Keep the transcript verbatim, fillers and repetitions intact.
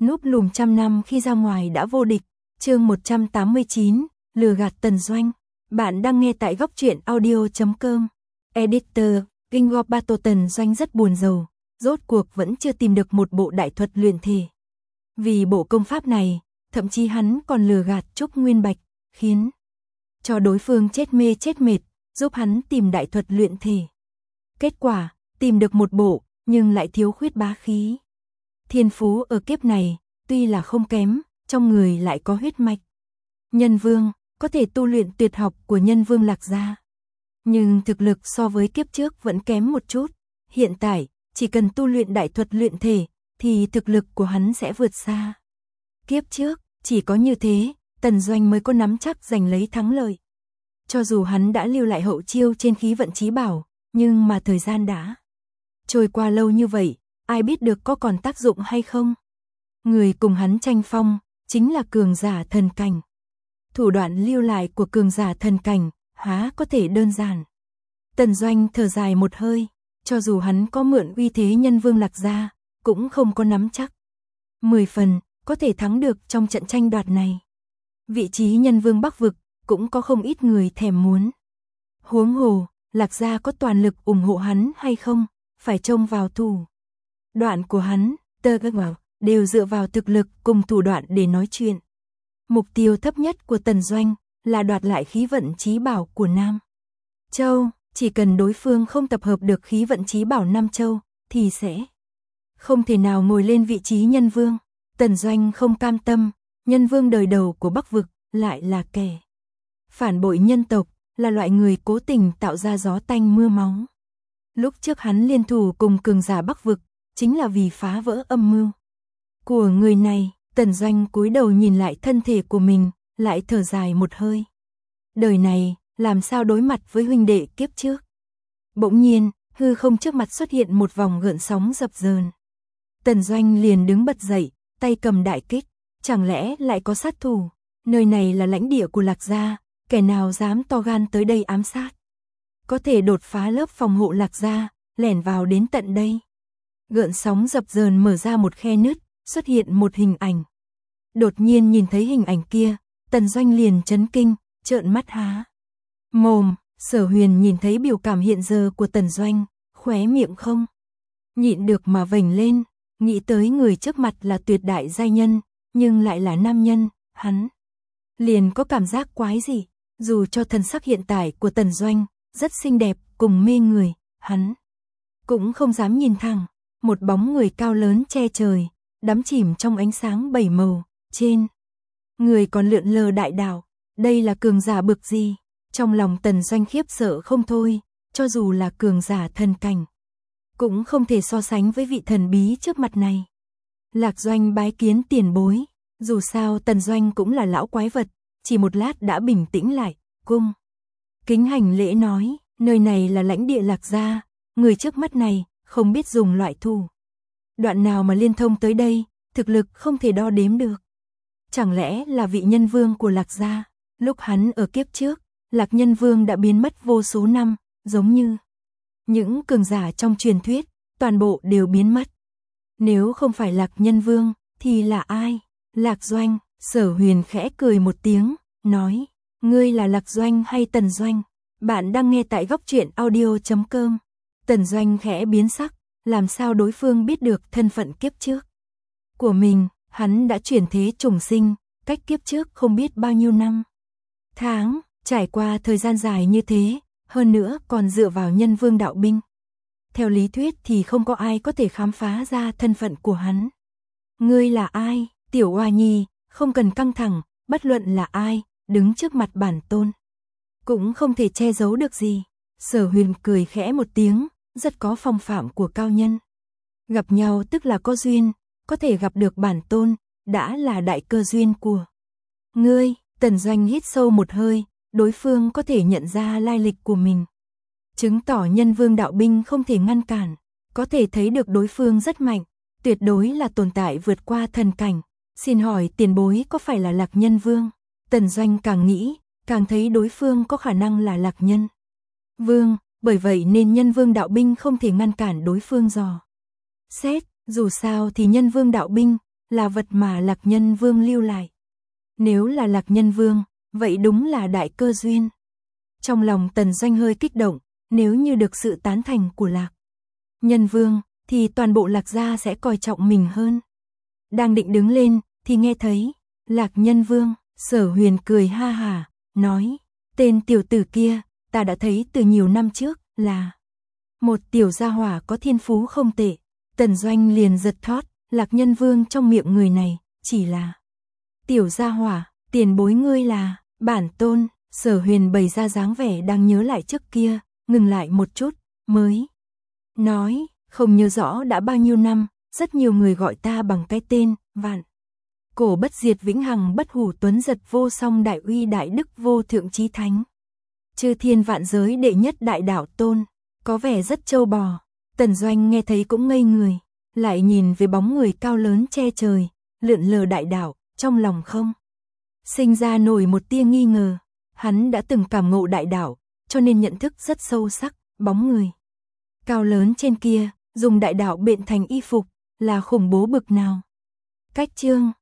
Núp lùm trăm năm khi ra ngoài đã vô địch. Chương một trăm tám mươi chín, lừa gạt Tần Doanh. Bạn đang nghe tại góc truyện audio chấm com. Editor, King of Battle. Tần Doanh rất buồn rầu, rốt cuộc vẫn chưa tìm được một bộ đại thuật luyện thể. Vì bộ công pháp này, thậm chí hắn còn lừa gạt Trúc Nguyên Bạch, khiến cho đối phương chết mê chết mệt, giúp hắn tìm đại thuật luyện thể. Kết quả, tìm được một bộ, nhưng lại thiếu khuyết bá khí. Thiên phú ở kiếp này, tuy là không kém, trong người lại có huyết mạch. Nhân Vương, có thể tu luyện tuyệt học của Nhân Vương Lạc Gia. Nhưng thực lực so với kiếp trước vẫn kém một chút. Hiện tại, chỉ cần tu luyện đại thuật luyện thể, thì thực lực của hắn sẽ vượt xa. Kiếp trước, chỉ có như thế, Tần Doanh mới có nắm chắc giành lấy thắng lợi. Cho dù hắn đã lưu lại hậu chiêu trên khí vận chí bảo, nhưng mà thời gian đã trôi qua lâu như vậy, ai biết được có còn tác dụng hay không. Người cùng hắn tranh phong, chính là cường giả thần cảnh. Thủ đoạn lưu lại của cường giả thần cảnh, há có thể đơn giản. Tần Doanh thở dài một hơi, cho dù hắn có mượn uy thế Nhân Vương Lạc Gia, cũng không có nắm chắc. Mười phần, có thể thắng được trong trận tranh đoạt này. Vị trí Nhân Vương Bắc Vực, cũng có không ít người thèm muốn. Huống hồ, Lạc Gia có toàn lực ủng hộ hắn hay không, phải trông vào thủ đoạn của hắn, tơ các vào, đều dựa vào thực lực cùng thủ đoạn để nói chuyện. Mục tiêu thấp nhất của Tần Doanh là đoạt lại khí vận chí bảo của Nam Châu, chỉ cần đối phương không tập hợp được khí vận chí bảo Nam Châu, thì sẽ không thể nào ngồi lên vị trí Nhân Vương. Tần Doanh không cam tâm, Nhân Vương đời đầu của Bắc Vực lại là kẻ phản bội nhân tộc, là loại người cố tình tạo ra gió tanh mưa máu. Lúc trước hắn liên thủ cùng cường giả Bắc Vực, chính là vì phá vỡ âm mưu của người này. Tần Doanh cúi đầu nhìn lại thân thể của mình, lại thở dài một hơi. Đời này, làm sao đối mặt với huynh đệ kiếp trước. Bỗng nhiên, hư không trước mặt xuất hiện một vòng gợn sóng dập dờn. Tần Doanh liền đứng bật dậy, tay cầm đại kích. Chẳng lẽ lại có sát thủ? Nơi này là lãnh địa của Lạc Gia, kẻ nào dám to gan tới đây ám sát? Có thể đột phá lớp phòng hộ Lạc Gia, lẻn vào đến tận đây. Gợn sóng dập dờn mở ra một khe nứt, xuất hiện một hình ảnh. Đột nhiên nhìn thấy hình ảnh kia, Tần Doanh liền chấn kinh, trợn mắt há mồm. Sở Huyền nhìn thấy biểu cảm hiện giờ của Tần Doanh, khóe miệng không nhịn được mà vểnh lên, nghĩ tới người trước mặt là tuyệt đại giai nhân, nhưng lại là nam nhân, hắn liền có cảm giác quái dị. Dù cho thần sắc hiện tại của Tần Doanh rất xinh đẹp cùng mê người, hắn cũng không dám nhìn thẳng. Một bóng người cao lớn che trời, đắm chìm trong ánh sáng bảy màu, trên người còn lượn lờ đại đạo. Đây là cường giả bực gì? Trong lòng Tần Doanh khiếp sợ không thôi, cho dù là cường giả thần cảnh, cũng không thể so sánh với vị thần bí trước mặt này. Lạc Doanh bái kiến tiền bối. Dù sao Tần Doanh cũng là lão quái vật, chỉ một lát đã bình tĩnh lại, cung kính hành lễ nói, nơi này là lãnh địa Lạc Gia, người trước mắt này không biết dùng loại thủ đoạn nào mà liên thông tới đây, thực lực không thể đo đếm được. Chẳng lẽ là vị Nhân Vương của Lạc Gia? Lúc hắn ở kiếp trước, Lạc Nhân Vương đã biến mất vô số năm, giống như những cường giả trong truyền thuyết, toàn bộ đều biến mất. Nếu không phải Lạc Nhân Vương, thì là ai? Lạc Doanh. Sở Huyền khẽ cười một tiếng, nói, ngươi là Lạc Doanh hay Tần Doanh? Bạn đang nghe tại góc truyện audio chấm com. Tần Doanh khẽ biến sắc, làm sao đối phương biết được thân phận kiếp trước của mình. Hắn đã chuyển thế trùng sinh, cách kiếp trước không biết bao nhiêu năm tháng, trải qua thời gian dài như thế, hơn nữa còn dựa vào Nhân Vương đạo binh. Theo lý thuyết thì không có ai có thể khám phá ra thân phận của hắn. Ngươi là ai? Tiểu Oa Nhi, không cần căng thẳng, bất luận là ai, đứng trước mặt bản tôn cũng không thể che giấu được gì. Sở Huyền cười khẽ một tiếng, rất có phong phạm của cao nhân. Gặp nhau tức là có duyên, có thể gặp được bản tôn, đã là đại cơ duyên của ngươi. Tần Doanh hít sâu một hơi, đối phương có thể nhận ra lai lịch của mình, chứng tỏ Nhân Vương đạo binh không thể ngăn cản. Có thể thấy được đối phương rất mạnh, tuyệt đối là tồn tại vượt qua thần cảnh. Xin hỏi tiền bối có phải là Lạc Nhân Vương? Tần Doanh càng nghĩ, càng thấy đối phương có khả năng là Lạc Nhân Vương, bởi vậy nên Nhân Vương đạo binh không thể ngăn cản đối phương dò xét. Dù sao thì Nhân Vương đạo binh là vật mà Lạc Nhân Vương lưu lại. Nếu là Lạc Nhân Vương, vậy đúng là đại cơ duyên. Trong lòng Tần Doanh hơi kích động, nếu như được sự tán thành của Lạc Nhân Vương, thì toàn bộ Lạc gia sẽ coi trọng mình hơn. Đang định đứng lên, thì nghe thấy Lạc Nhân Vương. Sở Huyền cười ha hả, nói, tên tiểu tử kia, ta đã thấy từ nhiều năm trước, là một tiểu gia hỏa có thiên phú không tệ. Tần Doanh liền giật thót, Lạc Nhân Vương trong miệng người này, chỉ là tiểu gia hỏa, tiền bối ngươi là bản tôn. Sở Huyền bày ra dáng vẻ đang nhớ lại trước kia, ngừng lại một chút, mới nói, không nhớ rõ đã bao nhiêu năm, rất nhiều người gọi ta bằng cái tên, vạn cổ bất diệt vĩnh hằng bất hủ tuấn giật vô song đại uy đại đức vô thượng chí thánh. Chư thiên vạn giới đệ nhất đại đạo tôn, có vẻ rất trâu bò. Tần Doanh nghe thấy cũng ngây người, lại nhìn về bóng người cao lớn che trời, lượn lờ đại đạo, trong lòng không sinh ra nổi một tia nghi ngờ. Hắn đã từng cảm ngộ đại đạo, cho nên nhận thức rất sâu sắc, bóng người cao lớn trên kia, dùng đại đạo biện thành y phục, là khủng bố bực nào. Cách chương